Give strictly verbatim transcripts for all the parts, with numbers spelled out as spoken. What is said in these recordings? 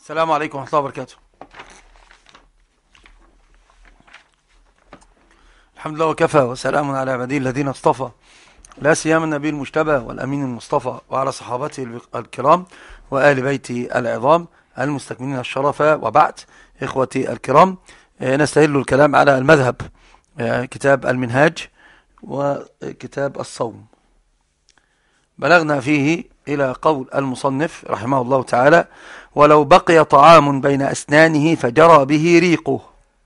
السلام عليكم ورحمة الله وبركاته. الحمد لله وكفى وسلام على عباده الذين اصطفى، لا سيما النبي المجتبى والأمين المصطفى وعلى صحابته الكرام وآل بيته العظام المستكملين الشرف، وبعد. إخوتي الكرام، نستهل الكلام على المذهب، كتاب المنهاج وكتاب الصوم. بلغنا فيه إلى قول المصنف رحمه الله تعالى: ولو بقي طعام بين أسنانه فجرى به ريقه.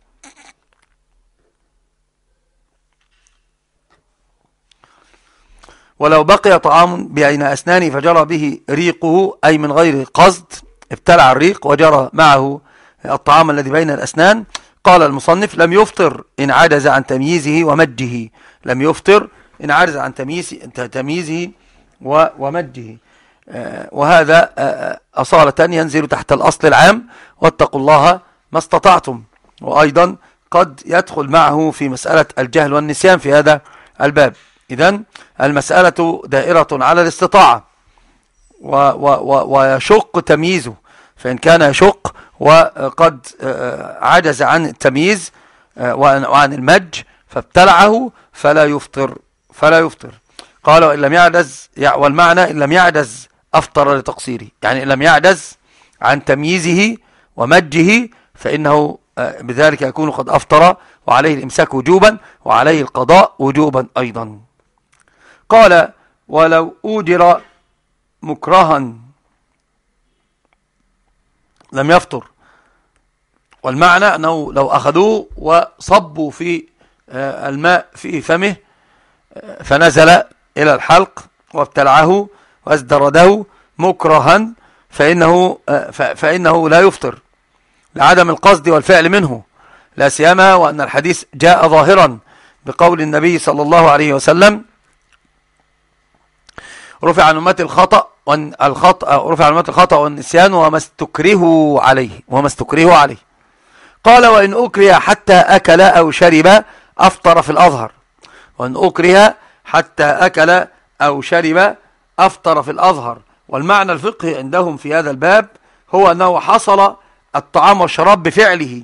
ولو بقي طعام بين أسنانه فجرى به ريقه، أي من غير قصد ابتلع الريق وجرى معه الطعام الذي بين الأسنان. قال المصنف: لم يفطر إن عجز عن تمييزه ومجه. لم يفطر إن عجز عن تمييزه ومجه. وهذا أصالة ينزل تحت الأصل العام: واتقوا الله ما استطعتم. وأيضا قد يدخل معه في مسألة الجهل والنسيان في هذا الباب. إذن المسألة دائرة على الاستطاعة، و و و ويشق تمييزه، فإن كان يشق وقد عجز عن التمييز وعن المج فابتلعه فلا يفطر فلا يفطر. قال: وإن لم يعجز، والمعنى إن لم يعجز أفطر لتقصيره، يعني إن لم يعجز عن تمييزه ومجه فإنه بذلك يكون قد أفطر، وعليه الإمساك وجوبا وعليه القضاء وجوبا أيضا. قال: ولو أوجر مكرها لم يفطر. والمعنى أنه لو أخذوه وصبوا في الماء في فمه فنزل إلى الحلق وابتلعه وازدرده مكرها فإنه, فإنه لا يفطر لعدم القصد والفعل منه، لا سيما وأن الحديث جاء ظاهرا بقول النبي صلى الله عليه وسلم: رفع عن أمتي الخطأ والخطأ رفع عن أمتي الخطأ والنسيان وما استكرهوا عليه وما استكرهوا عليه. قال: وإن أكره حتى أكل أو شرب أفطر في الأظهر. وإن أكره حتى أكل أو شرب أفطر في الأظهر. والمعنى الفقهي عندهم في هذا الباب هو أنه حصل الطعام والشراب بفعله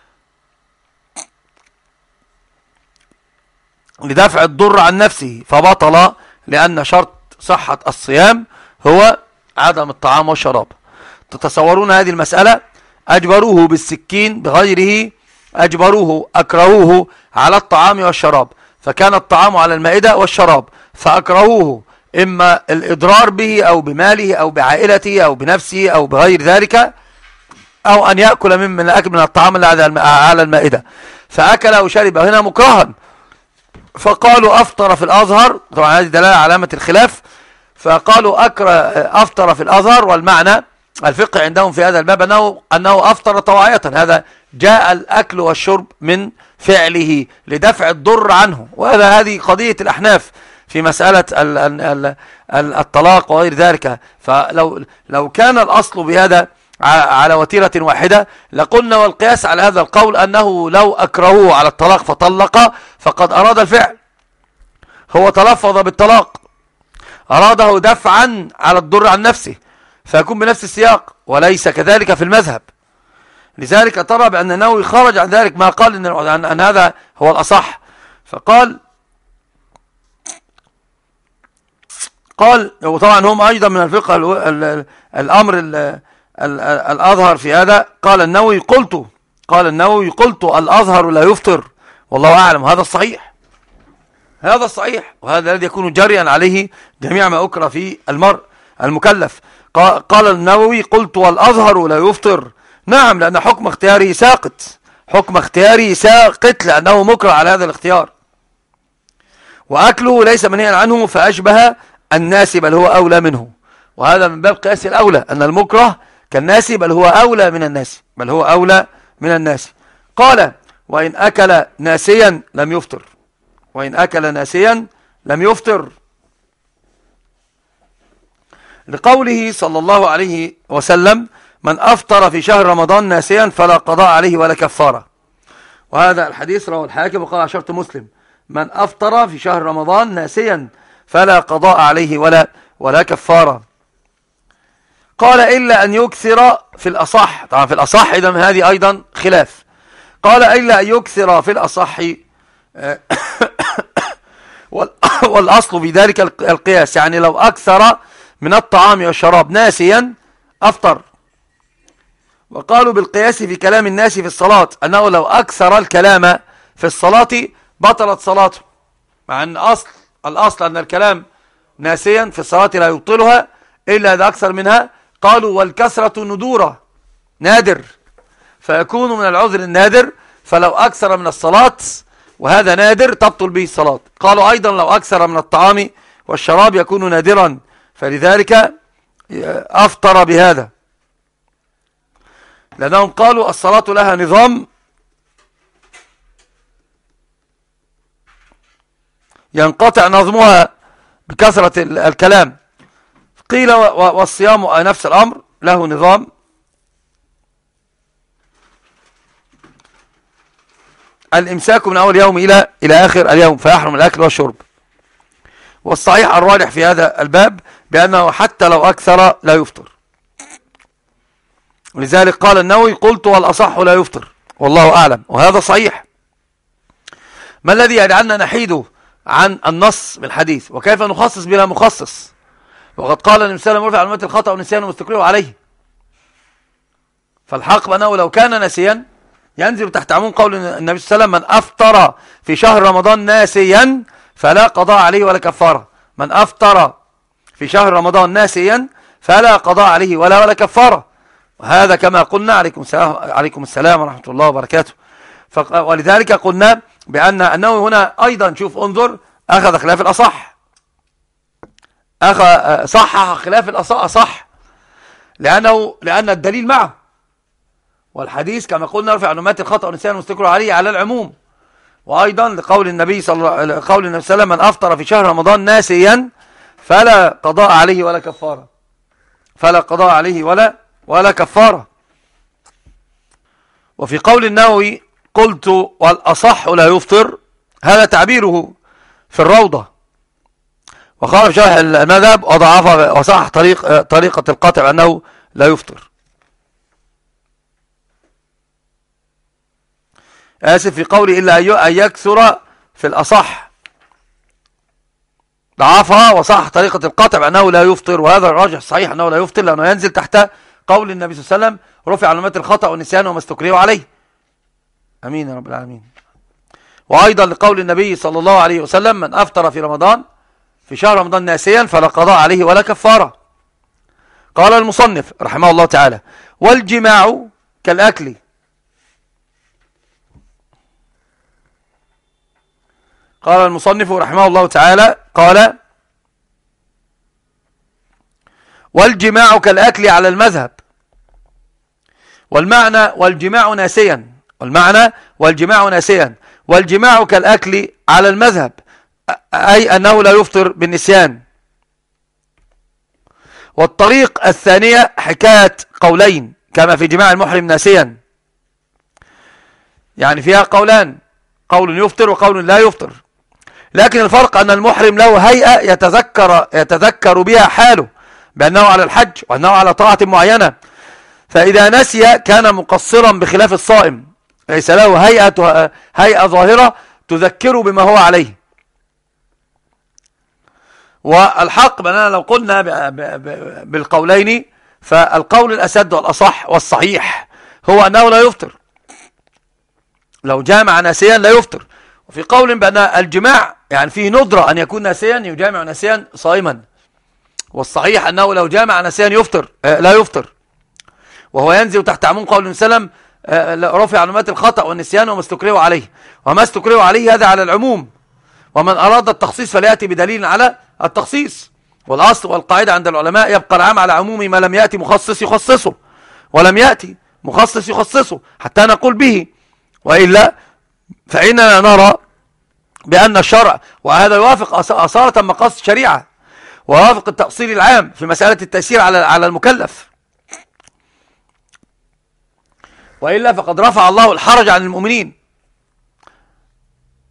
لدفع الضر عن نفسه فبطل، لأن شرط صحة الصيام هو عدم الطعام والشراب. تتصورون هذه المسألة؟ أجبروه بالسكين بغيره، أجبروه أكرهوه على الطعام والشراب، فكان الطعام على المائدة والشراب، فأكرهوه إما الإضرار به أو بماله أو بعائلته أو بنفسه أو بغير ذلك، أو أن يأكل من من الأكل من الطعام الذي على المائدة، فأكل أو شرب هنا مكرها، فقالوا أفطر في الأظهر. طبعا هذه دلالة علامة الخلاف، فقالوا أكره أفطر في الأظهر. والمعنى الفقه عندهم في هذا الباب أنه, أنه أفطر طواعية، هذا جاء الأكل والشرب من فعله لدفع الضر عنه. وهذا هذه قضية الأحناف في مسألة الطلاق وغير ذلك. فلو لو كان الأصل بهذا على وتيرة واحدة لقلنا، والقياس على هذا القول أنه لو أكرهوه على الطلاق فطلق فقد أراد الفعل، هو تلفظ بالطلاق، أراده دفعا على الضر عن نفسه، فيكون بنفس السياق، وليس كذلك في المذهب. لذلك ترى بأن النووي خرج عن ذلك، ما قال إن, أن, أن هذا هو الأصح، فقال قال وطبعا هم أيضا من الفقه الأمر الأظهر في هذا. قال النووي قلت قال النووي قلت الأظهر لا يفطر، والله أعلم. هذا الصحيح، هذا الصحيح، وهذا الذي يكون جريا عليه جميع ما أكره في المرء المكلف. قال النووي قلت والأظهر لا يفطر. نعم، لأن حكم اختياري ساقط، حكم اختياري ساقط لأنه مكره على هذا الاختيار، وأكله ليس منهيا عنه فأشبه الناس بل هو أولى منه. وهذا من باب قياس الأولى، أن المكره كالناس بل هو أولى من الناس بل هو أولى من الناس. قال: وإن أكل ناسيا لم يفطر. وإن أكل ناسيا لم يفطر، لقوله صلى الله عليه وسلم: من أفطر في شهر رمضان ناسيا فلا قضاء عليه ولا كفارة. وهذا الحديث رواه الحاكم وقال على شرط مسلم: من أفطر في شهر رمضان ناسيا فلا قضاء عليه ولا ولا كفارة. قال إلا أن يكثر في الأصح. طبعا في الأصح إذا هذه أيضا خلاف. قال إلا أن يكثر في الأصح والأصل في ذلك القياس، يعني لو أكثر من الطعام والشراب ناسيا أفطر. وقالوا بالقياس في كلام الناس في الصلاة أنه لو أكثر الكلام في الصلاة بطلت صلاته، مع أن أصل الأصل أن الكلام ناسيا في الصلاة لا يبطلها إلا إذا أكثر منها. قالوا والكثرة ندورة، نادر، فيكون من العذر النادر، فلو أكثر من الصلاة وهذا نادر تبطل به الصلاة. قالوا أيضا لو أكثر من الطعام والشراب يكون نادرا، فلذلك أفطر بهذا، لأنهم قالوا الصلاة لها نظام ينقطع نظمها بكثرة الكلام. قيل والصيام نفس الأمر له نظام الإمساك من أول يوم إلى إلى آخر اليوم، فيحرم الأكل والشرب. والصحيح الراجح في هذا الباب بأنه حتى لو أكثر لا يفطر، ولذلك قال النووي قلت والأصح لا يفطر والله أعلم، وهذا صحيح. ما الذي يجعلنا نحيد عن النص بالحديث؟ وكيف نخصص بلا مخصص؟ وقد قال النبي صلى الله عليه وسلم علامات الخطأ والنسيان واستكرهوا عليه. فالحق بأنه لو كان ناسيا ينزل تحت عموم قول النبي صلى الله عليه وسلم من أفطر في شهر رمضان ناسيا فلا قضاء عليه ولا كفارة. من أفطر في شهر رمضان ناسيا فلا قضاء عليه ولا ولا كفارة. وهذا كما قلنا عليكم السلام, عليكم السلام ورحمة الله وبركاته. ولذلك قلنا بأن أنه هنا أيضا شوف انظر أخذ خلاف الأصح، أخذ صحح خلاف الأصح لأنه لأن الدليل معه، والحديث كما قلنا رفع علامات الخطأ والنسيان والاستكراه عليه على العموم. وأيضا لقول النبي صلى الله عليه وسلم قول النبي صلى الله عليه وسلم من أفطر في شهر رمضان ناسيا فلا قضاء عليه ولا كفارة، فلا قضاء عليه ولا ولا كفارة. وفي قول النووي قلت والأصح لا يفطر، هذا تعبيره في الروضة، وقال في شرح المذهب وضعف وصح طريق طريقة القطع أنه لا يفطر. آسف في قولي إلا أن يكثر في الأصح، ضعفها وصح طريقة القطع بأنه لا يفطر، وهذا الراجح صحيح أنه لا يفطر لأنه ينزل تحت قول النبي صلى الله عليه وسلم رفع علامات الخطأ والنسيان وما استكرهوا عليه. أمين يا رب العالمين. وأيضا لقول النبي صلى الله عليه وسلم من أفطر في رمضان في شهر رمضان ناسيا فلا قضاء عليه ولا كفارة. قال المصنف رحمه الله تعالى والجماع كالأكل. قال المصنف رحمه الله تعالى قال والجماع كالأكل على المذهب، والمعنى والجماع ناسيا، والمعنى والجماع ناسيا والجماع كالأكل على المذهب، أي أنه لا يفطر بالنسيان. والطريق الثانية حكاية قولين كما في جماع المحرم ناسيا، يعني فيها قولان، قول يفطر وقول لا يفطر، لكن الفرق أن المحرم له هيئة يتذكر, يتذكر بها حاله بأنه على الحج وأنه على طاعة معينة، فإذا نسي كان مقصرا بخلاف الصائم، ليس له هيئة, هيئة ظاهرة تذكره بما هو عليه. والحق بأننا لو قلنا بالقولين فالقول الأسد والأصح والصحيح هو أنه لا يفطر، لو جامع ناسيا لا يفطر. وفي قول بأن الجماع يعني فيه ندرة أن يكون ناسيا يجامع ناسيا صائما، والصحيح أنه لو جامع ناسيا يفطر آه لا يفطر، وهو ينزل تحت عموم قول السلام آه رفع علامات الخطأ والنسيان وما استكرهوا عليه، وما استكرهوا عليه هذا على العموم، ومن أراد التخصيص فليأتي بدليل على التخصيص. والأصل والقاعدة عند العلماء يبقى العام على عموم ما لم يأتي مخصص يخصصه، ولم يأتي مخصص يخصصه حتى نقول به، وإلا فإننا نرى بأن الشرع وهذا يوافق أصالة مقاصد الشريعة ويوافق التأصيل العام في مسألة التأثير على على المكلف، وإلا فقد رفع الله الحرج عن المؤمنين.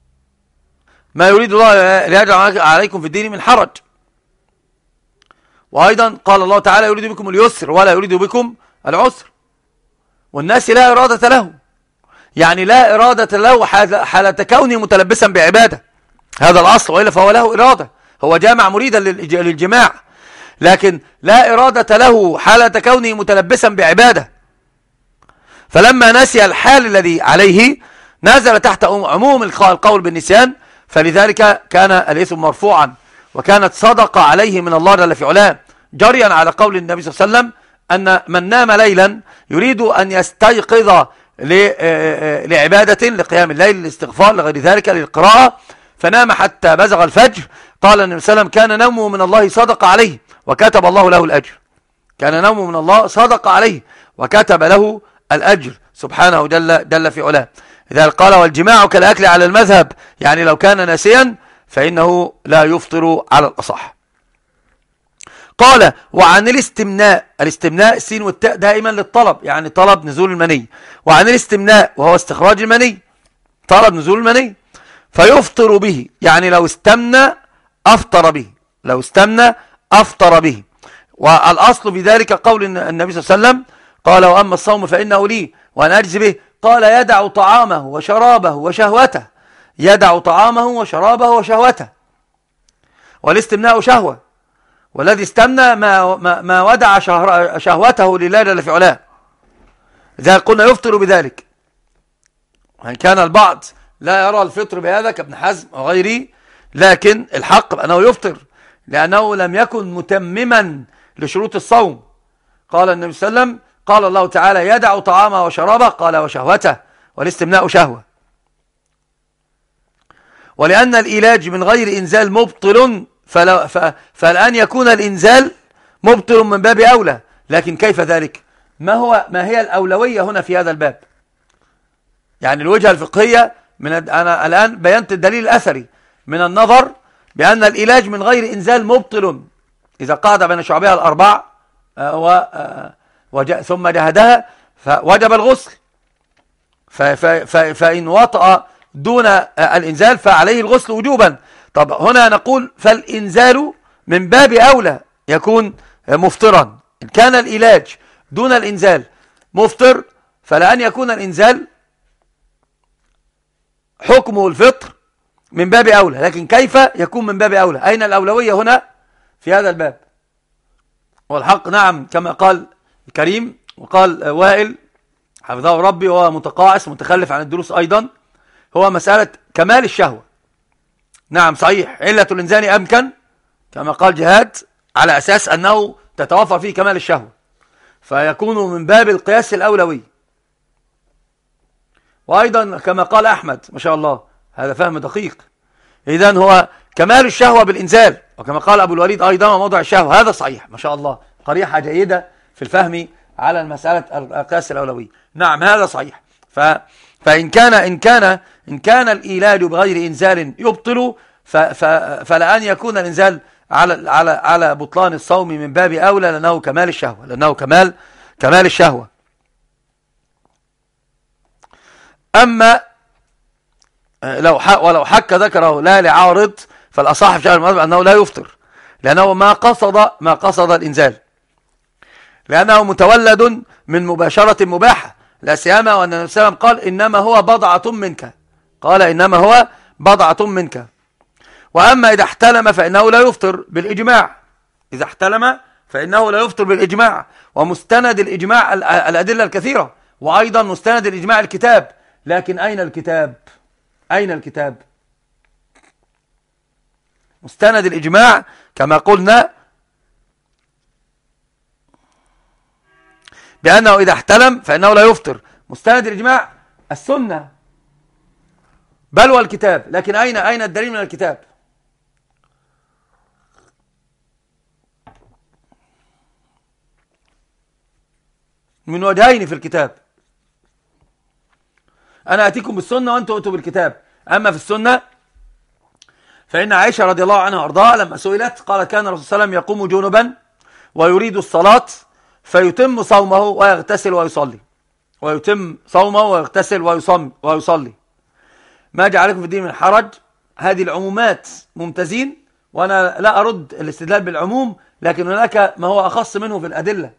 ما يريد الله ليجعل عليكم في الدين من حرج، وأيضا قال الله تعالى يريد بكم اليسر ولا يريد بكم العسر، والناس لا إرادة له، يعني لا إرادة له حالة كونه متلبسا بعبادة، هذا الأصل، وإلا فهو له إرادة، هو جامع مريدا للجماع، لكن لا إرادة له حالة كونه متلبسا بعبادة. فلما نسي الحال الذي عليه نزل تحت عموم القول بالنسيان، فلذلك كان الإثم مرفوعا، وكانت صدقة عليه من الله جل في علاه، جريا على قول النبي صلى الله عليه وسلم أن من نام ليلا يريد أن يستيقظ لعبادة، لقيام الليل، للاستغفار، لغير ذلك، للقراءة، فنام حتى بزغ الفجر، قال النبي صلى الله عليه وسلم كان نومه من الله صدق عليه وكتب الله له الأجر، كان نومه من الله صدق عليه وكتب له الأجر سبحانه جل, جل في علاه. إذا قال والجماع كالأكل على المذهب، يعني لو كان ناسيا فإنه لا يفطر على الأصح. قال وعن الاستمناء، الاستمناء السين والتاء دائما للطلب، يعني طلب نزول المني، وعن الاستمناء وهو استخراج المني، طلب نزول المني، فيفطر به، يعني لو استمنى أفطر به، لو استمنى أفطر به. والأصل في ذلك قول النبي صلى الله عليه وسلم قال وأما الصوم فإنه لي وأنا أجزي به، قال يدع طعامه وشرابه وشهوته، يدع طعامه وشرابه وشهوته، والاستمناء شهوة، والذي استمنى ما, ما, ما ودع شهوته لله جل في علاه، إذا قلنا يفطر بذلك، وإن كان البعض لا يرى الفطر بهذا كابن حزم وغيره، لكن الحق بأنه يفطر لأنه لم يكن متمما لشروط الصوم. قال النبي صلى الله عليه وسلم قال الله تعالى يدع طعامه وشرابه، قال وشهوته، والاستمناء شهوة. ولأن الإيلاج من غير إنزال مبطل، فالآن يكون الإنزال مبطل من باب أولى، لكن كيف ذلك؟ ما هو ما هي الأولوية هنا في هذا الباب؟ يعني الوجهة الفقهية من أنا الآن بينت الدليل الأثري من النظر بأن الإيلاج من غير إنزال مبطل، إذا قعد بين شعبها الأربع ثم جهدها فوجب الغسل، فإن وطأ دون الإنزال فعليه الغسل وجوبا. طب هنا نقول فالإنزال من باب أولى يكون مفطرا، إن كان الإيلاج دون الإنزال مفطر، فلأن يكون الإنزال حكمه الفطر من باب أولى، لكن كيف يكون من باب أولى؟ أين الأولوية هنا في هذا الباب؟ والحق نعم كما قال الكريم وقال وائل حفظه ربي، وهو متقاعس متخلف عن الدروس أيضا، هو مسألة كمال الشهوة. نعم صحيح، علة الإنزال أمكن كما قال جهاد على أساس أنه تتوفر فيه كمال الشهوة، فيكون من باب القياس الأولوي. وأيضا كما قال أحمد ما شاء الله، هذا فهم دقيق، إذن هو كمال الشهوة بالإنزال، وكما قال أبو الوليد أيضا موضع الشهوة، هذا صحيح ما شاء الله، قريحة جيدة في الفهم على المسألة القياس الأولوي. نعم هذا صحيح. ف فإن كان إن كان إن كان الإيلاج بغير إنزال يبطل، فلأن يكون الإنزال على على على بطلان الصوم من باب أولى، لأنه كمال الشهوة، لأنه كمال كمال الشهوة. أما لو حك ولو حك ذكره لا لعارض، فالأصح في شأن المذهب أنه لا يفطر، لأنه ما قصد ما قصد الإنزال، لأنه متولد من مباشرة مباحة، لا سيما وأن النبي صلى الله عليه وسلم قال إنما هو بضعة منك، قال إنما هو بضعة منك. وأما إذا احتلم فإنه لا يفطر بالإجماع، إذا احتلم فإنه لا يفطر بالإجماع، ومستند الإجماع الأدلة الكثيرة، وأيضا مستند الإجماع الكتاب. لكن أين الكتاب؟ أين الكتاب؟ مستند الإجماع كما قلنا بأنه إذا احتلم فإنه لا يفطر، مستند الإجماع السنة بل والكتاب، لكن أين أين الدليل من الكتاب؟ من وجهين في الكتاب، أنا أتيكم بالسنة وأنتم أتوا بالكتاب. أما في السنة فإن عائشة رضي الله عنها وأرضاها لما سئلت قالت كان الرسول صلى الله عليه وسلم يقوم جنبا ويريد الصلاة فيتم صومه ويغتسل ويصلي، ويتم صومه ويغتسل ويصلي، ما جعلكم في الدين من حرج. هذه العمومات ممتازين، وأنا لا أرد الاستدلال بالعموم لكن هناك ما هو أخص منه في الأدلة.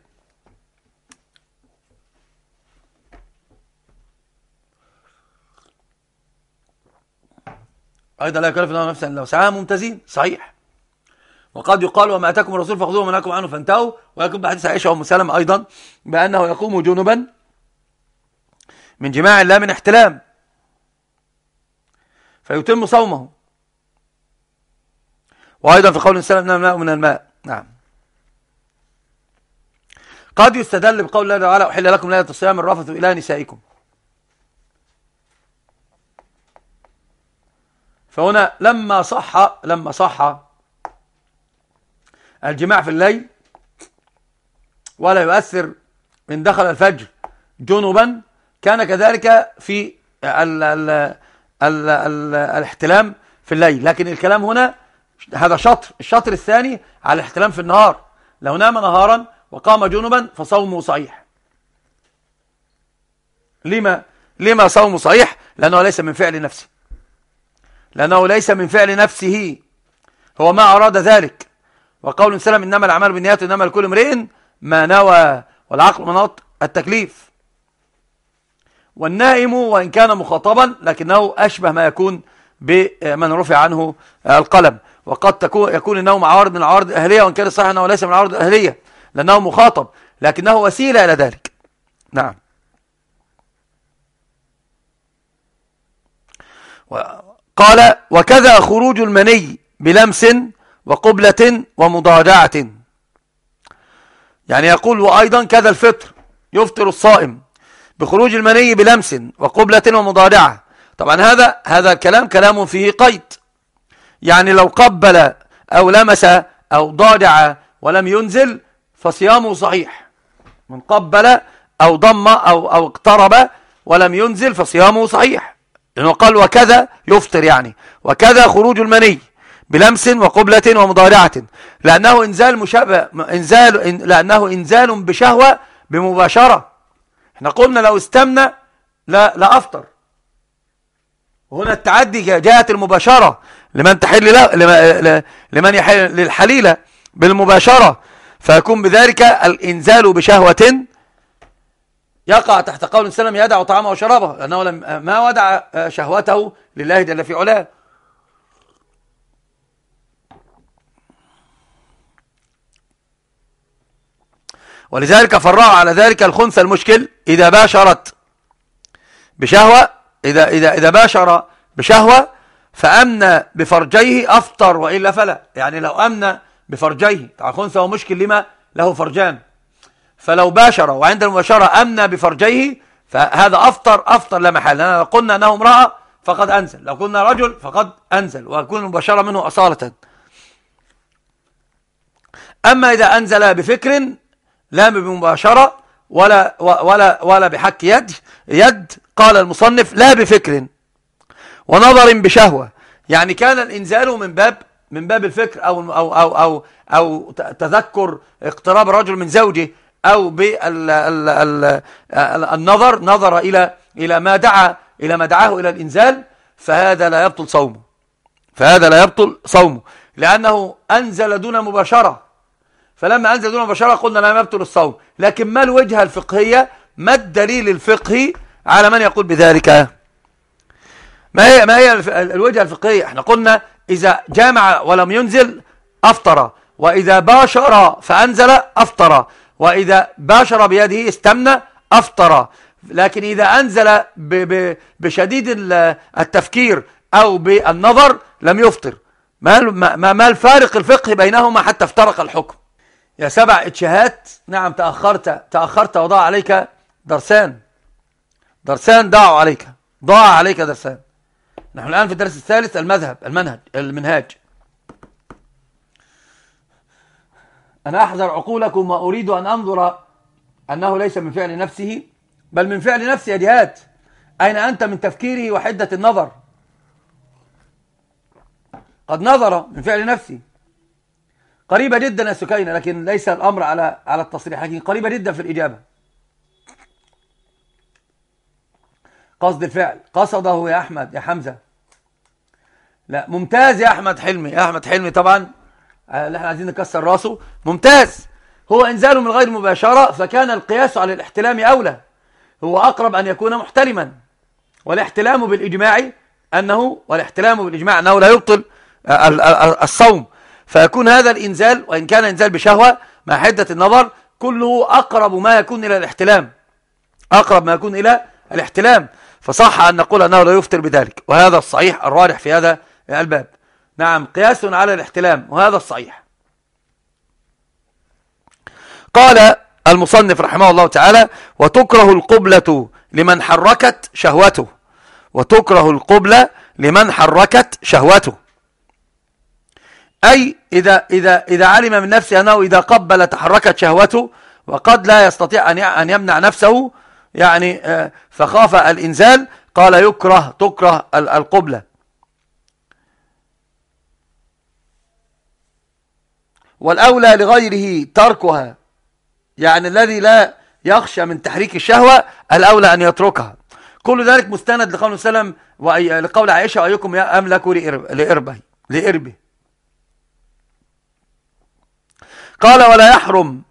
أيضا لا يكلف الله نفسا إلا وسعها، ممتازين صحيح. وقد يقال وما أتاكم الرسول فخذوه وما نهاكم عنه فانتهوا، ويكون بحديث عائشة وأم سلمة أيضا بأنه يقوم جنبا من جماع لا من احتلام فيتم صومه. وأيضا في قول السلام إنما الماء من الماء. نعم. قد يستدل بقول الله تعالى أحل لكم ليلة الصيام الرفث إلى نسائكم، فهنا لما صح لما صح الجماع في الليل ولا يؤثر إن دخل الفجر جنبا، كان كذلك في ال ال ال ال الاحتلام في الليل. لكن الكلام هنا هذا شطر، الشطر الثاني على الاحتلام في النهار. لو نام نهارا وقام جنبا فصومه صحيح. لما لما صومه صحيح؟ لأنه ليس من فعل نفسه، لأنه ليس من فعل نفسه، هو ما أراد ذلك. وقول سلام إنما الأعمال بالنيات إنما لكل امرئ ما نوى، والعقل مناط التكليف. والنائم وإن كان مخاطبا لكنه أشبه ما يكون بمن رفع عنه القلم. وقد تكون يكون النوم عارض من العوارض الأهلية، وإن كان صحيح أنه ليس من العوارض الأهلية لأنه مخاطب، لكنه وسيلة إلى ذلك. نعم. قال وكذا خروج المني بلمس وقبلة ومضاجعة. يعني يقول وأيضا كذا الفطر، يفطر الصائم بخروج المني بلمس وقبلة ومضاجعة. طبعا هذا هذا الكلام كلام فيه قيد، يعني لو قبل أو لمس أو ضاجع ولم ينزل فصيامه صحيح. من قبل أو ضم أو أو اقترب ولم ينزل فصيامه صحيح، لأنه قال وكذا يفطر، يعني وكذا خروج المني بلمس وقبلة ومضارعة، لأنه إنزال مشابه، إنزال إن لأنه إنزال بشهوة بمباشرة. احنا قلنا لو استمنى لا لا أفطر. وهنا التعدي جاءت المباشرة لمن تحل له لمن يحل للحليلة بالمباشرة، فيكون بذلك الإنزال بشهوة يقع تحت قول السلام يدع طعامه وشرابه، لأنه لم ما ودع شهوته لله جل في علاه. ولذلك فرع على ذلك الخنثى المشكل إذا باشرت بشهوة، إذا إذا إذا باشر بشهوة فأمن بفرجيه أفطر وإلا فلا. يعني لو أمن بفرجيه، الخنثى هو مشكل لما له فرجان، فلو باشر وعند المباشرة أمن بفرجيه فهذا أفطر أفطر لا محال. لو قلنا أنه امرأة فقد أنزل، لو قلنا رجل فقد أنزل، ويكون المباشرة منه أصالة. أما إذا أنزل بفكر لا بمباشرة ولا ولا ولا بحك يد يد قال المصنف لا بفكر ونظر بشهوة، يعني كان الإنزال من باب من باب الفكر أو أو أو أو, أو تذكر اقتراب الرجل من زوجه، أو بالنظر نظر إلى إلى ما دعا إلى ما دعاه إلى الإنزال، فهذا لا يبطل صومه، فهذا لا يبطل صومه لأنه أنزل دون مباشرة. فلما أنزل دون مباشرة قلنا لا يبطل الصوم. لكن ما الوجهة الفقهية، ما الدليل الفقهي على من يقول بذلك؟ ما هي ما هي الوجهة الفقهية؟ احنا قلنا إذا جامع ولم ينزل أفطر، وإذا باشر فأنزل أفطر، وإذا باشر بيده استمنى أفطر. لكن إذا أنزل بشديد التفكير أو بالنظر لم يفطر. ما ما ما الفارق الفقهي بينهما حتى افترق الحكم؟ يا سبع اتشهات. نعم تأخرت تأخرت وضاع عليك درسان، درسان ضاعوا عليك، ضاع عليك درسان. نحن الآن في الدرس الثالث، المذهب المنهج المنهاج. أنا أحذر عقولكم وأريد أن أنظر أنه ليس من فعل نفسه بل من فعل نفسه. يا جهاد أين أنت من تفكيره وحدة النظر؟ قد نظر من فعل نفسه. قريبة جدا يا سكينة، لكن ليس الأمر على على التصريح، لكن قريبة جدا في الإجابة. قصد الفعل، قصده يا أحمد يا حمزة. لا ممتاز يا أحمد حلمي، يا أحمد حلمي طبعا اللي احنا عايزين نكسر راسه، ممتاز. هو إنزاله من غير مباشرة، فكان القياس على الاحتلام أولى، هو أقرب أن يكون محتلما. والاحتلام بالإجماع أنه والاحتلام بالإجماع أنه لا يبطل الصوم، فيكون هذا الإنزال وإن كان إنزال بشهوة مع حدة النظر كله أقرب ما يكون إلى الاحتلام، أقرب ما يكون إلى الاحتلام، فصح أن نقول أنه لا يفطر بذلك، وهذا الصحيح الراجح في هذا الباب. نعم، قياس على الاحتلام، وهذا الصحيح. قال المصنف رحمه الله تعالى: وتكره القبلة لمن حركت شهوته، وتكره القبلة لمن حركت شهوته، أي إذا, إذا, إذا علم من نفسه أنه إذا قبل تحركت شهوته، وقد لا يستطيع أن يمنع نفسه يعني فخاف الإنزال، قال يكره تكره القبلة. والأولى لغيره تركها، يعني الذي لا يخشى من تحريك الشهوة الأولى أن يتركها. كل ذلك مستند لقول وسلم ولقول عائشة: أيكم أملك لإربه لإربه. قال: ولا يحرم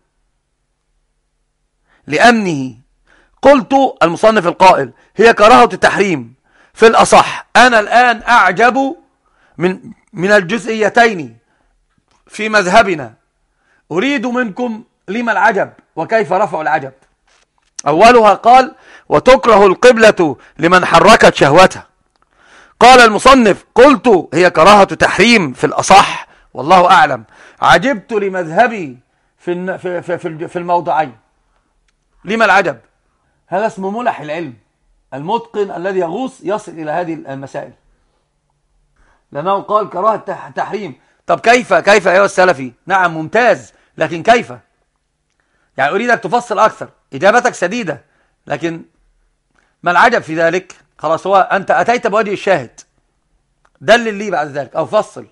لأمنه. قلت المصنف القائل: هي كراهة التحريم في الأصح. أنا الآن أعجب من من الجزئيتين في مذهبنا، أريد منكم لما العجب وكيف رفع العجب. أولها قال: وتكره القبلة لمن حركت شهوته. قال المصنف: قلت هي كراهة تحريم في الأصح، والله أعلم. عجبت لمذهبي في في في في الموضعين. لما العجب؟ هذا اسمه ملح العلم، المتقن الذي يغوص يصل إلى هذه المسائل، لأنه قال كراهة تحريم. طب كيف كيف أيها السلفي؟ نعم ممتاز، لكن كيف؟ يعني أريدك تفصل أكثر. إجابتك سديدة، لكن ما العجب في ذلك؟ خلاص، هو أنت أتيت بوجه الشاهد، دلل لي بعد ذلك أو فصل.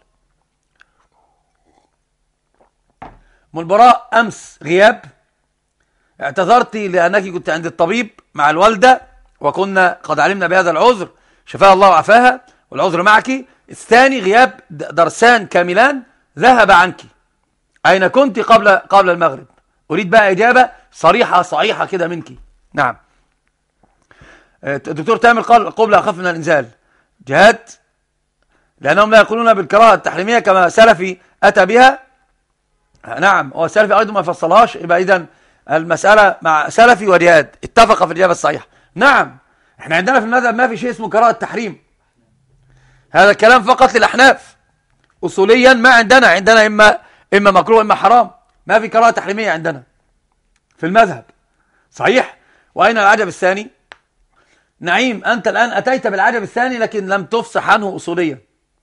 ملبراء أمس غياب، اعتذرت لأنك كنت عند الطبيب مع الوالدة، وكنا قد علمنا بهذا العذر، شفاها الله وعافاها، والعذر معك. الثاني غياب درسان كاملان ذهب عنك. أين كنت قبل قبل المغرب؟ أريد بقى إجابة صريحة صحيحة كده منك. نعم. الدكتور تامر قال القبلة أخف من الإنزال. جهاد، لأنهم لا يقولون بالكراهة التحريمية كما سلفي أتى بها. نعم، هو سلفي أيضا ما فصلهاش، يبقى إذن المسألة مع سلفي وجهاد اتفق في الإجابة الصحيحة. نعم، احنا عندنا في المذهب ما في شيء اسمه كراهة التحريم، هذا الكلام فقط للأحناف. أصوليا ما عندنا عندنا إما إما مكروه إما حرام، ما في كراهة تحريمية عندنا في المذهب. صحيح. وأين العجب الثاني؟ نعيم، أنت الآن أتيت بالعجب الثاني لكن لم تفصح عنه أصوليا.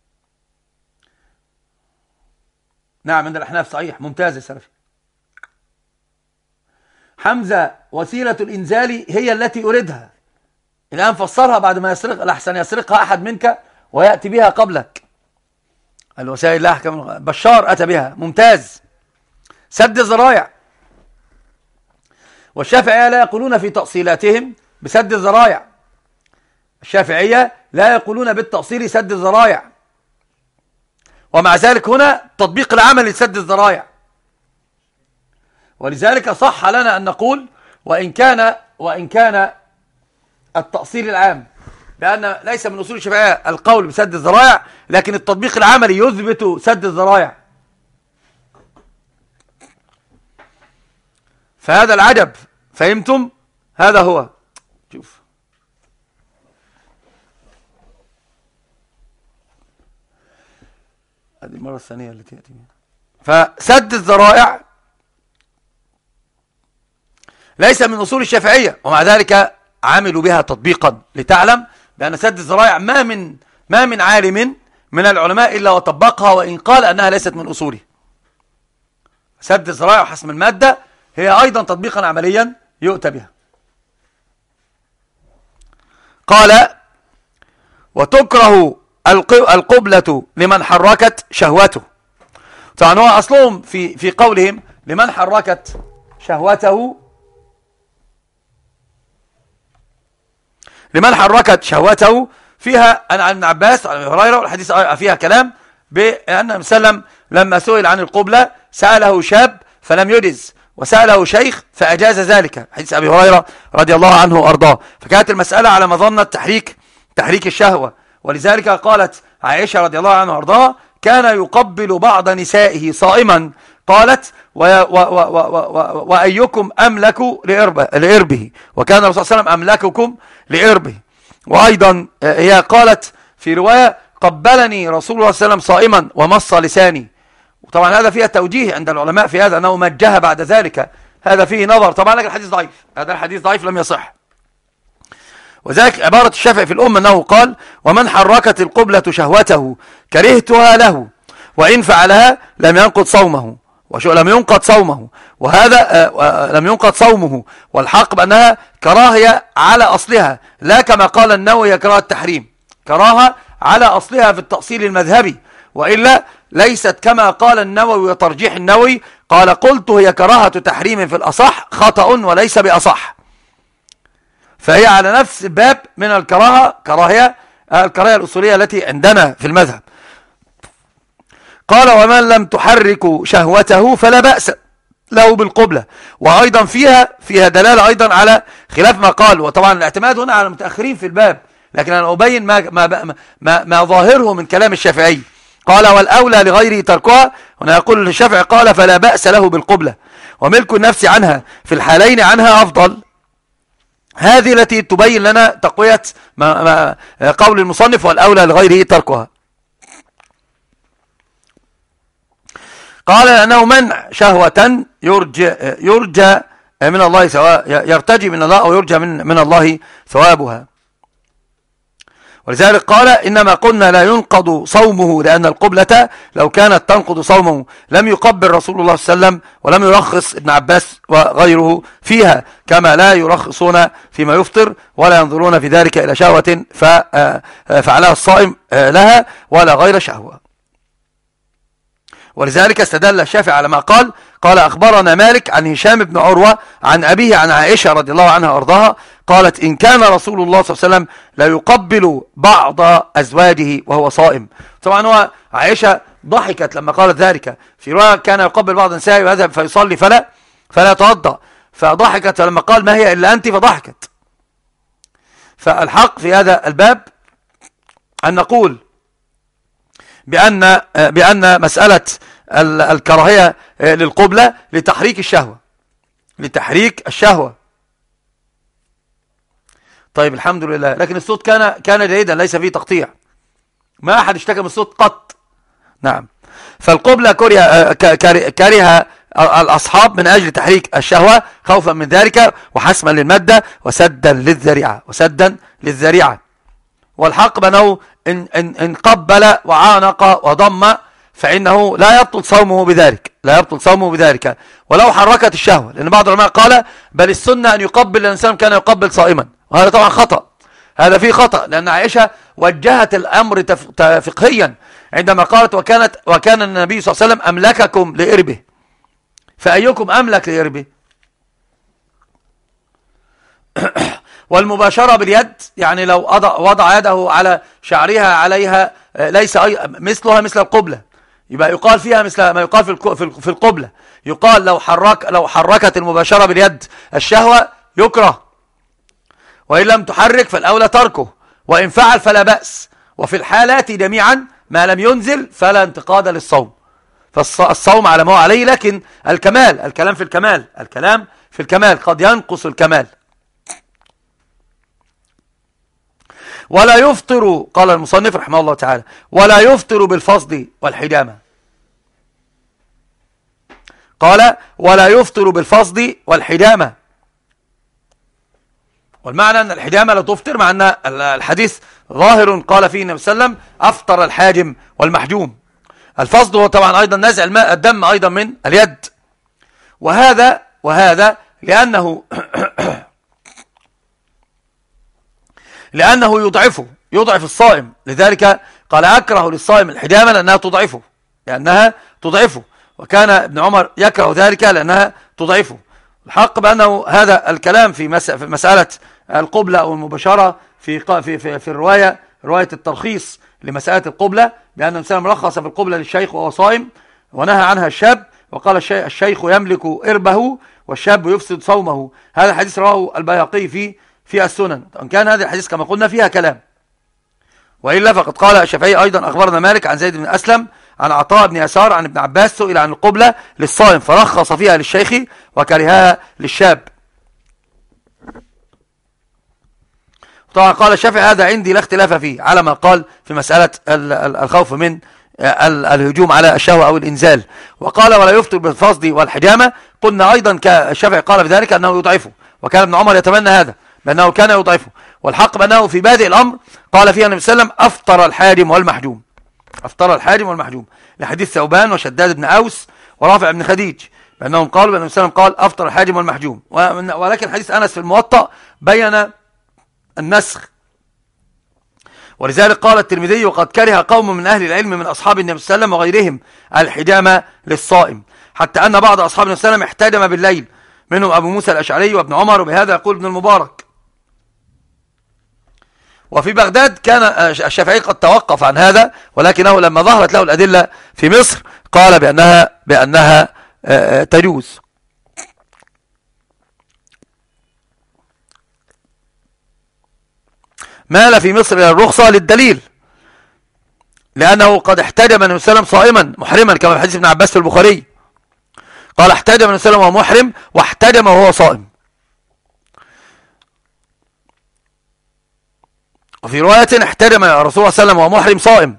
نعم عند الأحناف صحيح، ممتاز يا سلفي. حمزة، وسيلة الإنزال هي التي أريدها. الآن فسرها بعد ما يسرق، لحسن يسرقها أحد منك ويأتي بها قبلك. الوسائل لا أحكم. بشار أتى بها، ممتاز. سد الذرائع، والشافعية لا يقولون في تأصيلاتهم بسد الذرائع. الشافعية لا يقولون بالتأصيل سد الذرائع، ومع ذلك هنا تطبيق العمل لسد الذرائع. ولذلك صح لنا أن نقول وإن كان وإن كان التأصيل العام بأن ليس من أصول الشافعية القول بسد الذرائع، لكن التطبيق العملي يثبت سد الذرائع. فهذا العجب، فهمتم؟ هذا هو. شوف، هذه المرة الثانية التي يأتي منها. فسد الذرائع ليس من أصول الشافعية، ومع ذلك عملوا بها تطبيقا، لتعلم بأن سد الذرائع ما من ما من عالم من العلماء إلا وطبقها، وإن قال أنها ليست من أصوله. سد الذرائع وحسم المادة هي أيضا تطبيقا عمليا يؤتى بها. قال: وتكره القبلة لمن حركت شهوته. طبعا هو أصلهم في في قولهم لمن حركت شهوته، لمن حركت شهوته فيها عن ابن عباس وعن ابي هريره، والحديث فيها كلام، بأن النبي صلى الله عليه وسلم لما سئل عن القبلة سأله شاب فلم يجز، وسأله شيخ فأجاز ذلك، حديث أبي هريرة رضي الله عنه وأرضاه. فكانت المسألة على مظنة تحريك تحريك الشهوة، ولذلك قالت عائشة رضي الله عنها وأرضاها: كان يقبل بعض نسائه صائما. قالت: وأيكم أملك لإربه، وكان الرسول صلى الله عليه وسلم أملككم لإربه. وأيضا هي قالت في رواية: قبلني رسول الله صلى الله عليه وسلم صائما ومص لساني. وطبعا هذا فيها توجيه عند العلماء في هذا، أنه مجه بعد ذلك، هذا فيه نظر طبعا، لكن الحديث ضعيف، هذا الحديث ضعيف لم يصح. وذلك عبارة الشافعي في الأم أنه قال: ومن حركت القبلة شهوته كرهتها له، وإن فعلها لم ينقض صومه، وشو لم ينقض صومه، وهذا لم ينقض صومه. والحق بأنها كراهية على أصلها، لا كما قال النووي كراهة التحريم، كراهة على أصلها في التأصيل المذهبي، وإلا ليست كما قال النووي وترجيح النووي. قال: قلت هي كراهة تحريم في الأصح خطأ وليس بأصح، فهي على نفس الباب من الكراهة، كراهية الكراهية الأصولية التي عندنا في المذهب. قال: ومن لم تحرك شهوته فلا بأس له بالقبلة. وأيضا فيها فيها دلالة أيضا على خلاف ما قال، وطبعا الاعتماد هنا على المتأخرين في الباب، لكن أنا أبين ما, ما, ما, ما ظاهره من كلام الشافعي. قال: والأولى لغيره تركها. هنا يقول الشافعي قال: فلا بأس له بالقبلة، وملك النفس عنها في الحالين عنها أفضل. هذه التي تبين لنا تقوية ما ما قول المصنف: والأولى لغيره تركها. قال: لأنه منع شهوة يرجى, يرجى من الله سواء يرتجي من الله أو يرجى من, من الله ثوابها. ولذلك قال: إنما قلنا لا ينقض صومه، لأن القبلة لو كانت تنقض صومه لم يقبل رسول الله صلى الله عليه وسلم، ولم يرخص ابن عباس وغيره فيها، كما لا يرخصون فيما يفطر ولا ينظرون في ذلك إلى شهوة فعلها الصائم لها ولا غير شهوة. ولذلك استدل الشافعي على ما قال. قال: أخبرنا مالك عن هشام بن عروة عن أبيه عن عائشة رضي الله عنها وأرضاها قالت: إن كان رسول الله صلى الله عليه وسلم لا يقبل بعض أزواجه وهو صائم. طبعا هو عائشة ضحكت لما قالت ذلك، في رواية كان يقبل بعض نسائه ويذهب فيصلي فلا فلا يتوضأ، فضحكت لما قال: ما هي إلا أنت، فضحكت. فالحق في هذا الباب أن نقول بأن بأن مسألة الكراهية للقبلة لتحريك الشهوة، لتحريك الشهوة. طيب الحمد لله. لكن الصوت كان كان جيدا، ليس فيه تقطيع، ما أحد اشتكى من الصوت قط. نعم. فالقبلة كره كره الأصحاب من أجل تحريك الشهوة، خوفا من ذلك وحسما للمادة وسدا للذريعة وسدا للذريعة. والحق بأنه إن, إن, إن قبل وعانق وضم فإنه لا يبطل صومه بذلك، لا يبطل صومه بذلك ولو حركت الشهوة. لأن بعض العلماء قال: بل السنة أن يقبل الإنسان كان يقبل صائما، وهذا طبعا خطأ، هذا فيه خطأ، لأن عائشة وجهت الأمر فقهيا عندما قالت: وكانت وكان النبي صلى الله عليه وسلم أملككم لإربه، فأيكم أملك لإربه؟ والمباشرة باليد، يعني لو وضع يده على شعرها عليها ليس مثلها مثل القبلة، يبقى يقال فيها مثل ما يقال في القبلة. يقال لو حرك لو حركت المباشرة باليد الشهوة يكره، وإن لم تحرك فالأولى تركه، وإن فعل فلا بأس. وفي الحالات جميعا ما لم ينزل فلا انتقاد للصوم، فالصوم على ما هو عليه. لكن الكمال، الكلام في الكمال، الكلام في الكمال قد ينقص الكمال. ولا يفطر، قال المصنف رحمه الله تعالى: ولا يفطر بالفصد والحجامة. قال: ولا يفطر بالفصد والحجامة، والمعنى أن الحجامة لا تفطر، مع أن الحديث ظاهر قال فيه النبي صلى الله عليه وسلم: أفطر الحاجم والمحجوم. الفصد هو طبعا أيضا نزع الماء الدم أيضا من اليد، وهذا وهذا لأنه لأنه يضعفه، يضعف الصائم. لذلك قال: أكره للصائم الحجامة لأنها تضعفه، لأنها تضعفه. وكان ابن عمر يكره ذلك لأنها تضعفه. الحق بأنه هذا الكلام في مسألة القبلة أو المباشرة في في في, في الرواية رواية الترخيص لمسألة القبلة بأن النبي صلى الله عليه وسلم رخص في القبلة للشيخ وهو صائم ونهى عنها الشاب، وقال الشيخ يملك إربه والشاب يفسد صومه. هذا الحديث رواه البيهقي في في السنن. وإن كان هذا الحديث كما قلنا فيها كلام، وإلا فقد قال الشافعي أيضا أخبرنا مالك عن زيد بن أسلم عن عطاء بن يسار عن ابن عباس سئل عن القبلة للصائم فرخص فيها للشيخ وكرهها للشاب. طبعا قال الشافعي هذا عندي لا اختلاف فيه على ما قال في مسألة الخوف من الهجوم على الشهوة أو الإنزال. وقال ولا يفطر بالفصد والحجامة، قلنا أيضا كالشافعي قال بذلك أنه يضعفه، وكان ابن عمر يتمنى هذا بأنه كان يضعفه، والحق بأنه في بادئ الأمر قال فيها النبي صلى الله عليه وسلم أفطر الحاجم والمحجوم، أفطر الحاجم والمحجوم، لحديث ثوبان وشداد بن أوس ورافع بن خديج بأنهم قالوا بأن النبي صلى الله عليه وسلم قال أفطر الحاجم والمحجوم. ولكن حديث أنس في الموطأ بين النسخ، ولذلك قال الترمذي وقد كره قوم من أهل العلم من أصحاب النبي صلى الله عليه وسلم وغيرهم الحجامة للصائم، حتى أن بعض أصحاب النبي صلى الله عليه وسلم احتجم بالليل، منهم أبو موسى الأشعري وابن عمر، وبهذا يقول ابن المبارك. وفي بغداد كان الشافعي قد توقف عن هذا، ولكنه لما ظهرت له الأدلة في مصر قال بأنها, بأنها تجوز. مال في مصر إلى الرخصة للدليل، لأنه قد احتجم النبي صلى الله عليه وسلم صائما محرما كما في حديث ابن عباس في البخاري، قال احتجم النبي صلى الله عليه وسلم وهو محرم واحتجم وهو صائم. وفي رواية احتجم الرسول صلى الله عليه وسلم وهو محرم صائم.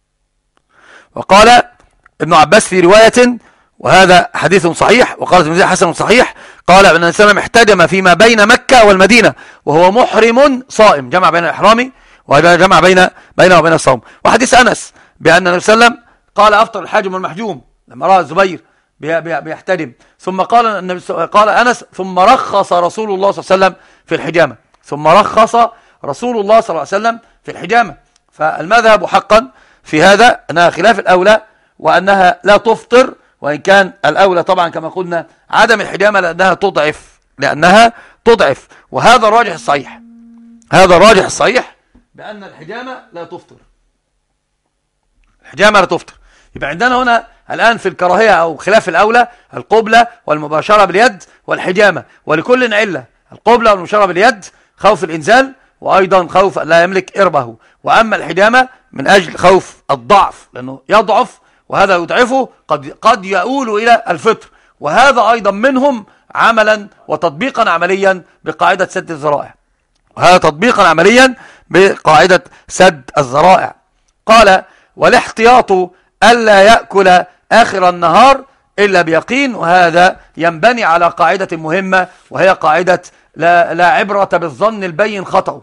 وقال ابن عباس في رواية وهذا حديث صحيح، وقال الترمذي حسن صحيح، قال ان النبي صلى الله عليه وسلم احتجم فيما بين مكة والمدينة وهو محرم صائم، جمع بين الإحرام وجمع بين بينه وبين الصوم. وحديث أنس بأن النبي صلى الله عليه وسلم قال أفطر الحاجم والمحجوم لما رأى الزبير بيحتجم، ثم قال النبي قال أنس ثم رخص رسول الله صلى الله عليه وسلم في الحجامة، ثم رخص رسول الله صلى الله عليه وسلم في الحجامة. فالمذهب حقا في هذا أنها خلاف الأولى وأنها لا تفطر، وإن كان الأولى طبعا كما قلنا عدم الحجامة لأنها تضعف لأنها تضعف وهذا الراجح الصحيح، هذا الراجح الصحيح بأن الحجامة لا تفطر، الحجامة لا تفطر. يبقى عندنا هنا الآن في الكراهية أو خلاف الأولى القبلة والمباشرة باليد والحجامة، ولكل علة، القبلة والمباشرة باليد خوف الإنزال وأيضا خوف لا يملك إربه، وأما الحجامة من أجل خوف الضعف لأنه يضعف وهذا يضعفه قد قد يؤول إلى الفطر، وهذا أيضا منهم عملا وتطبيقا عمليا بقاعدة سد الذرائع، وهذا تطبيقا عمليا بقاعدة سد الذرائع. قال والاحتياط ألا يأكل آخر النهار إلا بيقين، وهذا ينبني على قاعدة مهمة وهي قاعدة لا, لا عبرة بالظن البين خطأ،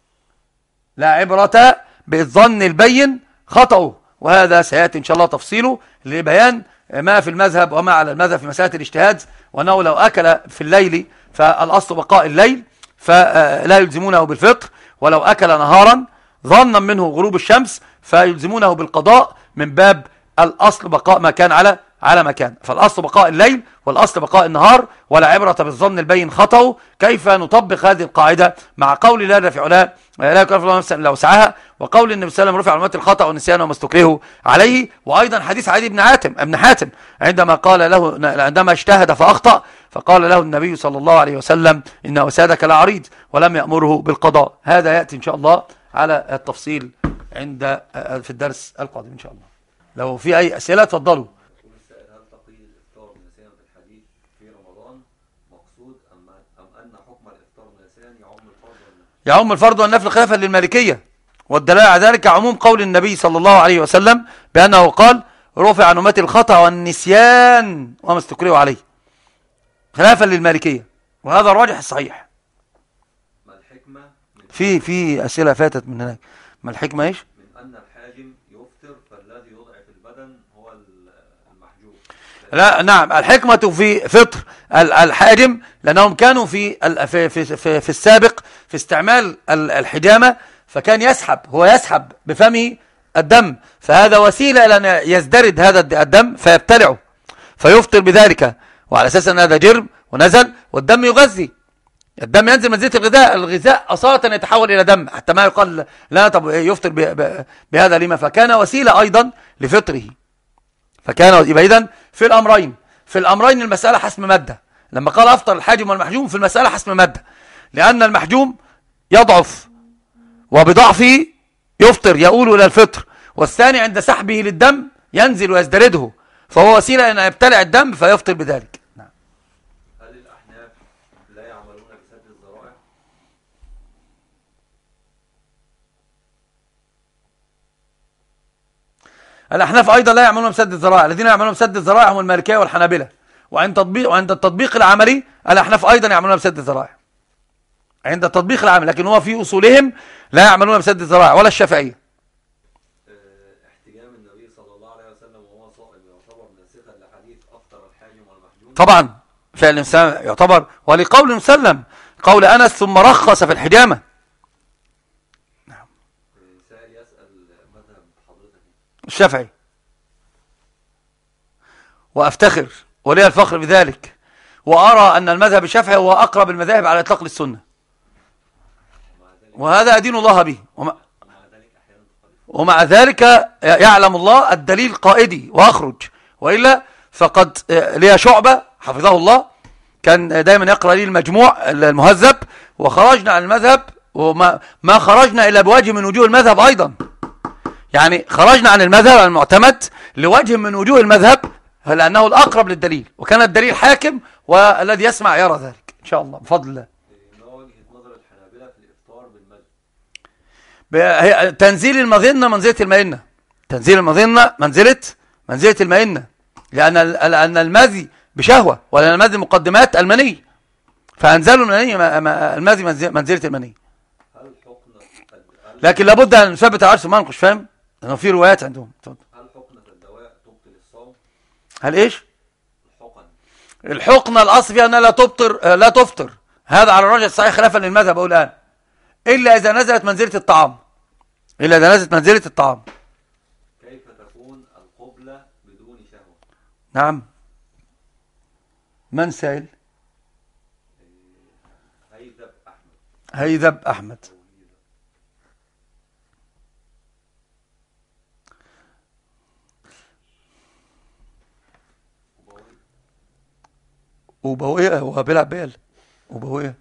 لا عبرة بالظن البين خطأ، وهذا سيأتي إن شاء الله تفصيله لبيان ما في المذهب وما على المذهب في مسألة الاجتهاد، وأنه لو أكل في الليل فالأصل بقاء الليل فلا يلزمونه بالفطر، ولو أكل نهارا ظنا منه غروب الشمس فيلزمونه بالقضاء من باب الأصل بقاء ما كان على على مكان. فالأصل بقاء الليل والأصل بقاء النهار، ولا عبرة بالظن البين خطأ. كيف نطبق هذه القاعدة مع قول الله في علاه لا يكلف الله نفسا الا وسعها، وقول النبي صلى الله عليه وسلم رفع عن امتي الخطأ والنسيان وما استكرهوا عليه، وأيضا حديث عدي بن حاتم ابن حاتم عندما قال له عندما اجتهد فأخطأ فقال له النبي صلى الله عليه وسلم إن وسادك لعريض ولم يأمره بالقضاء. هذا يأتي إن شاء الله على التفصيل عند في الدرس القادم إن شاء الله. لو في أي أسئلة تفضلوا. يعم الفرض والنفل خلافا للمالكية، والدلالة على ذلك عموم قول النبي صلى الله عليه وسلم بأنه قال رفع عن أمتي الخطأ والنسيان وما استكرهوا عليه، خلافا للمالكية، وهذا الراجح الصحيح. ما الحكمة في في أسئلة فاتت من هناك. ما الحكمة ايش؟ من أن الحاجم يفطر فالذي يضعف البدن هو المحجوب؟ لا نعم، الحكمة في فطر الحاجم لأنهم كانوا في في في, في السابق في استعمال الحجامة، فكان يسحب هو يسحب بفمه الدم، فهذا وسيلة إلى أن يزدرد هذا الدم فيبتلعه فيفطر بذلك، وعلى أساس أن هذا جرم ونزل والدم يغذي الدم ينزل منزلة الغذاء، الغذاء أصالة يتحول إلى دم، حتى ما يقال لا طب يفطر بهذا لما، فكان وسيلة أيضا لفطره. فكان يبقى إذن في الأمرين في الأمرين المسألة حسم مادة. لما قال أفطر الحاجم والمحجوم في المسألة حسم مادة، لأن المحجوم يضعف وبضعفه يفطر يؤول إلى الفطر، والثاني عند سحبه للدم ينزل ويزدرده، فهو وسيلة أن يبتلع الدم فيفطر بذلك. نعم. هل الأحناف لا يعملون بسد الذرائع؟ الأحناف أيضا لا يعملون بسد الذرائع، الذين يعملون بسد الذرائع هم المالكية والحنابلة، وعند تطبيق وعند التطبيق العملي الأحناف أيضا يعملون بسد الذرائع عند التطبيق العملي، لكن هو في أصولهم لا يعملون بسد الذرائع، ولا الشافعية. احتجام النبي صلى الله عليه وسلم وهو صائم يعتبر ناسخا لحديث أفطر الحاجم والمحجوم؟ طبعا فعل الإنسان يعتبر، ولقول مسلم قول أنس ثم رخص في الحجامة. نعم. سائل يسأل مذهب حضرتك الشافعي، وأفتخر ولي الفخر بذلك، وأرى أن المذهب الشافعي هو أقرب المذاهب على إطلاق للسنة، وهذا أدين الله به. ومع, ومع ذلك يعلم الله الدليل قائدي وأخرج، وإلا فقد لي شعبة حفظه الله كان دائما يقرأ لي المجموع المهذب، وخرجنا عن المذهب وما ما خرجنا إلا بوجه من وجوه المذهب أيضا، يعني خرجنا عن المذهب المعتمد لوجه من وجوه المذهب لأنه الأقرب للدليل، وكان الدليل حاكم والذي يسمع يرى ذلك إن شاء الله بفضل الله. تنزيل المظنة منزلة المئنة، تنزيل المظنة منزلة منزلة المئنة، لأن لأن المذي بشهوة، ولأن المذي مقدمات المني، فأنزلوا المني المذي منزلة المني. لكن لابد أن نثبت العرش ما نقش، فاهم؟ لأنه في روايات عندهم. هل حقنة الدواء تبطل الصوم؟ هل إيش؟ الحقن الحقنة الأصل فيها أنها لا تبطر لا تفطر، هذا على الراجح الصحيح خلافا للمذهب أقول الآن، إلا إذا نزلت منزلة الطعام، إلا إذا نزلت منزلة الطعام. كيف تكون القبلة بدون شهوة؟ نعم. من سائل؟ هيثب أحمد. هيثب أحمد. وبوئة هو بيلعب بيل وبوئة.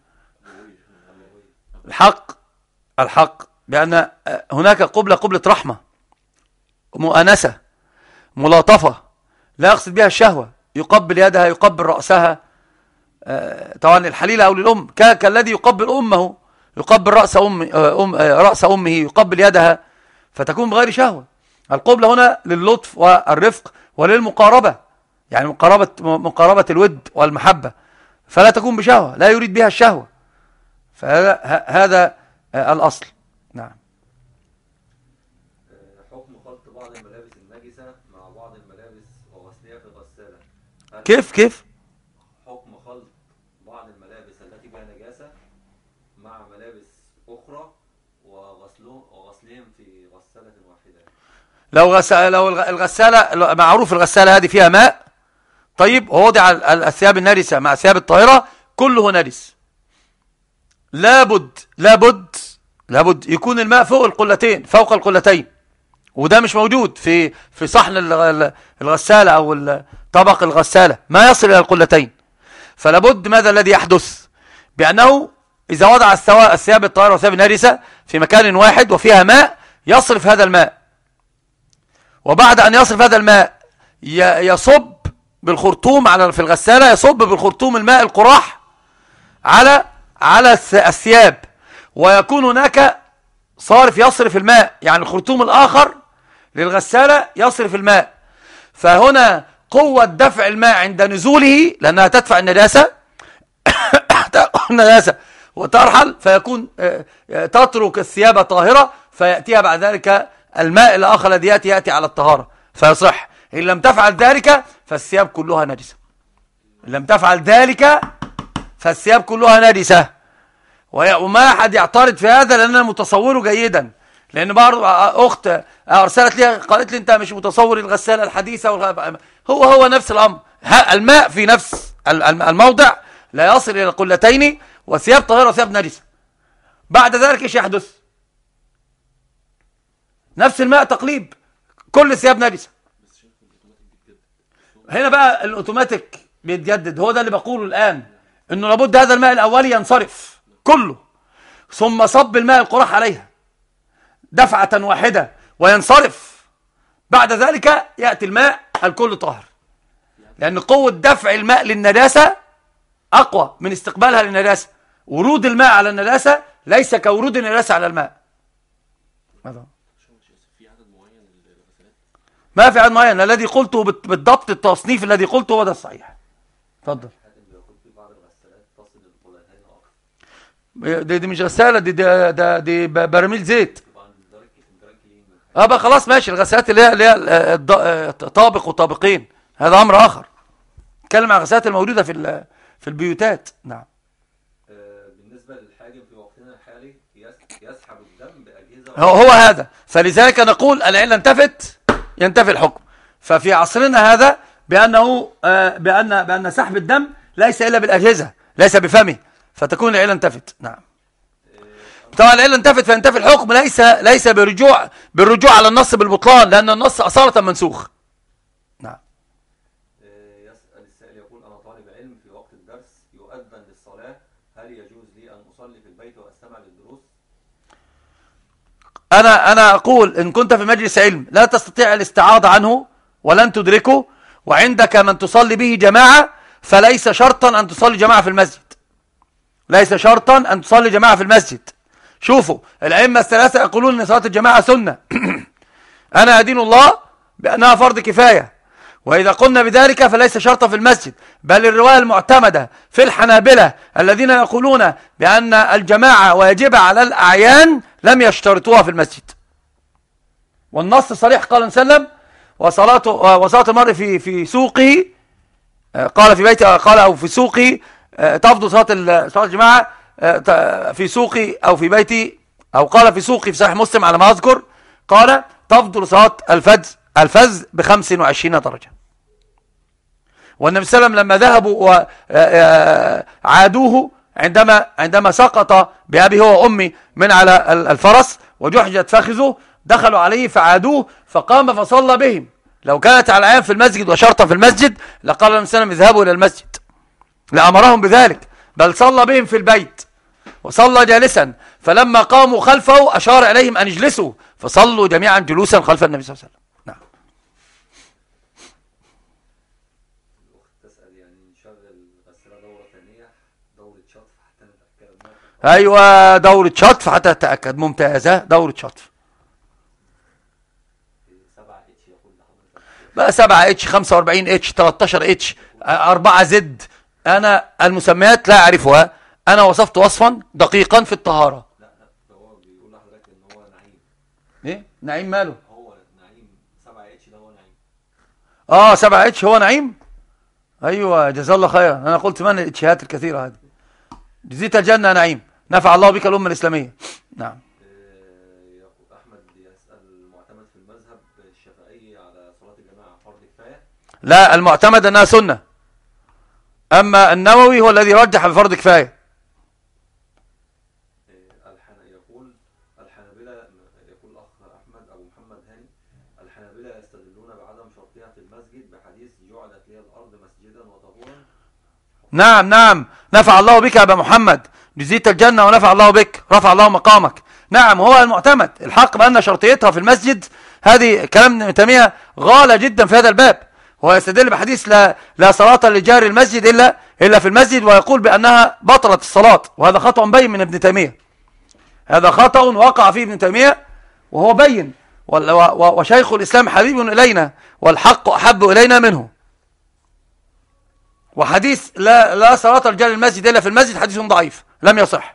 الحق الحق بأن هناك قبلة قبلة رحمة مؤانسة ملاطفة لا يقصد بها الشهوة، يقبل يدها يقبل رأسها، طبعا الحليلة أو للأم كالذي يقبل أمه يقبل رأس أم أم رأس أمه يقبل يدها، فتكون بغير شهوة. القبلة هنا للطف والرفق وللمقاربة، يعني مقاربة مقاربة الود والمحبة، فلا تكون بشهوة، لا يريد بها الشهوة، فهذا هذا الأصل. نعم. حكم خلط بعض الملابس النجسة مع بعض الملابس وغسلها في الغسالة. كيف كيف؟ حكم خلط بعض الملابس التي بها نجاسة مع ملابس أخرى وغسلهم وغسلهم في غسالة واحدة. لو غسالة لو الغسالة معروف الغسالة هذه فيها ماء، طيب ووضع الثياب النجسة مع الثياب الطاهرة كله نجس، لابد لابد لابد يكون الماء فوق القلتين فوق القلتين، وده مش موجود في في صحن الغسالة أو طبق الغسالة، ما يصل إلى القلتين. فلابد ماذا الذي يحدث؟ بأنه إذا وضع الثياب الطاهرة والثياب النجسة في مكان واحد وفيها ماء يصرف هذا الماء، وبعد أن يصرف هذا الماء يصب بالخرطوم على في الغسالة، يصب بالخرطوم الماء القراح على على الثياب، ويكون هناك صارف يصرف الماء، يعني الخرطوم الآخر للغسالة يصرف الماء، فهنا قوة دفع الماء عند نزوله لأنها تدفع النجاسة النجاسة وترحل، فيكون تترك الثياب طاهرة، فيأتيها بعد ذلك الماء الآخر الذي يأتي يأتي على الطهارة فيصح. إن لم تفعل ذلك فالثياب كلها نجسة، إن لم تفعل ذلك فالثياب كلها نجسة. وما أحد يعترض في هذا لأن أنا متصوره جيدا، لأن بعض أخت أرسلت لي قالت لي أنت مش متصور الغسالة الحديثة، هو هو نفس الأمر، الماء في نفس الموضع لا يصل إلى القلتين، وثياب طاهرة وثياب نجسة. بعد ذلك ايش يحدث؟ نفس الماء تقليب كل ثياب نجسة. هنا بقى الاوتوماتيك بيتجدد، هو ده اللي بقوله الآن، انه لابد هذا الماء الاولي ينصرف كله، ثم صب الماء القراح عليها دفعة واحدة وينصرف. بعد ذلك يأتي الماء الكل طاهر، لأن قوة دفع الماء للنجاسة أقوى من استقبالها للنجاسة. ورود الماء على النجاسة ليس كورود النجاسة على الماء. ماذا؟ ما في عدد معين. الذي قلته بالضبط التصنيف الذي قلته هو ده الصحيح. اتفضل. دي, دي مش غسالة، دي دي, دي, دي براميل زيت. اه بقى خلاص ماشي. الغسالات اللي هي اللي هي طابق وطابقين هذا امر اخر. نتكلم عن الغسالات الموجوده في في البيوتات. نعم. بالنسبه للحاجم في وقتنا الحالي يسحب الدم باجهزه، هو, هو هذا. فلذلك نقول العله انتفت ينتفي الحكم. ففي عصرنا هذا بانه آه بان بان سحب الدم ليس الا بالاجهزه، ليس بفمه، فتكون العله انتفت. نعم. طبعا العله انتفت فينتفي الحكم، ليس ليس برجوع بالرجوع على النص بالبطلان، لان النص اصاله منسوخ. نعم. يسأل السائل يقول انا طالب علم في وقت الدرس يؤذن للصلاه، هل يجوز لي ان اصلي في البيت واستمع للدروس؟ انا انا اقول ان كنت في مجلس علم لا تستطيع الاستعاضه عنه ولن تدركه، وعندك من تصلي به جماعه، فليس شرطا ان تصلي جماعه في المسجد. ليس شرطا ان تصلي جماعه في المسجد. شوفوا الأئمة الثلاثة يقولون أن صلاة الجماعة سنة. أنا أدين الله بأنها فرض كفاية، وإذا قلنا بذلك فليس شرطا في المسجد، بل الرواية المعتمدة في الحنابلة الذين يقولون بأن الجماعة واجبة على الأعيان لم يشترطوها في المسجد. والنص صريح، قال صلى الله عليه وسلم وصلاة وصلاة المرء في في سوقه، قال في بيته، قال أو في سوقه تفضل صلاة صلاة الجماعة في سوقي أو في بيتي، أو قال في سوقي في صحيح مسلم على ما أذكر، قال تفضل صلاة الفجر الفجر بخمس وعشرين درجة. والنبي صلى الله عليه وسلم لما ذهبوا وعادوه عندما عندما سقط بأبي هو وأمي من على الفرس وجحجت فخذه، دخلوا عليه فعادوه فقام فصلى بهم. لو كانت على العام في المسجد وشرطا في المسجد لقال النبي صلى الله عليه وسلم اذهبوا إلى المسجد، لأمرهم بذلك، بل صلى بهم في البيت وصلى جالسا، فلما قاموا خلفه أشار إليهم أن يجلسوا فصلوا جميعا جلوسا خلف النبي صلى الله عليه وسلم. نعم. الأخت تسأل يعني نشغل غسالة دورة ثانية، دورة شطف حتى نتأكد. أيوة دورة شطف حتى نتأكد. ممتازة دورة شطف. سبعة اتش يقول لحضرتك بقى سبعة اتش، خمسة وأربعين اتش، تلتاشر اتش، أربعة زد. أنا المسميات لا أعرفها، أنا وصفت وصفا دقيقا في الطهارة. لا لا، هو بيقول لحضرتك ان هو نعيم. إيه نعيم ماله؟ هو نعيم سبعة اتش ده هو نعيم. آه سبعة اتش هو نعيم. أيوة جزاه الله خيرا. أنا قلت من الاتشهات الكثيرة هذه. جزيت الجنة نعيم، نفع الله بك الأمة الإسلامية. نعم. أحمد يسأل المعتمد في المذهب الشافعي على صلاة الجماعة فرض كفاية؟ لا، المعتمد أنها سنة، أما النووي هو الذي رجح بفرض كفاية. يقول الحنابلة، يقول الأخ أحمد أبو محمد هاني، الحنابلة يستدلون بعدم شرطها في المسجد بحديث جعلت لي الأرض مسجدا وطهورا. نعم نعم، نفع الله بك يا أبا محمد، جزيت الجنة ونفع الله بك، رفع الله مقامك. نعم هو المعتمد الحق بأن شرطيتها في المسجد. هذه كلام ابن تيمية غالى جدا في هذا الباب. هو يستدل بحديث لا لا صلاة لجار المسجد إلا إلا في المسجد، ويقول بأنها بطلت الصلاة، وهذا خطأ بين من ابن تيمية. هذا خطأ وقع فيه ابن تيمية وهو بين، وشيخ الإسلام حبيب إلينا والحق أحب إلينا منه. وحديث لا لا صلاة رجال المسجد إلا في المسجد حديث ضعيف لم يصح.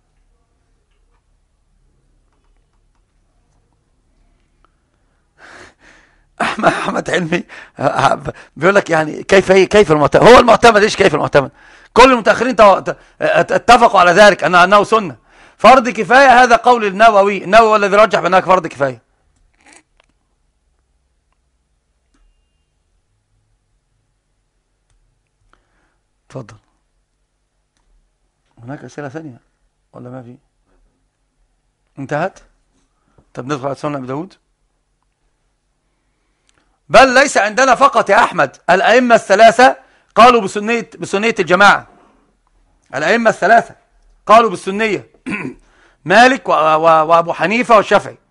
أحمد علمي بيقول لك يعني كيف كيف المعتمد، هو المعتمد ايش كيف المعتمد؟ كل المتأخرين اتفقوا على ذلك أن أنه سنة فرض كفاية. هذا قول النووي، النووي الذي رجح بأنها فرض كفاية. تفضل. هناك أسئلة ثانية ولا ما في؟ انتهت؟ طب ندخل على سنن أبي داود. بل ليس عندنا فقط يا أحمد، الأئمة الثلاثة قالوا بسنية بسنية الجماعة. الأئمة الثلاثة قالوا بالسنية مالك وأبو حنيفة والشافعي.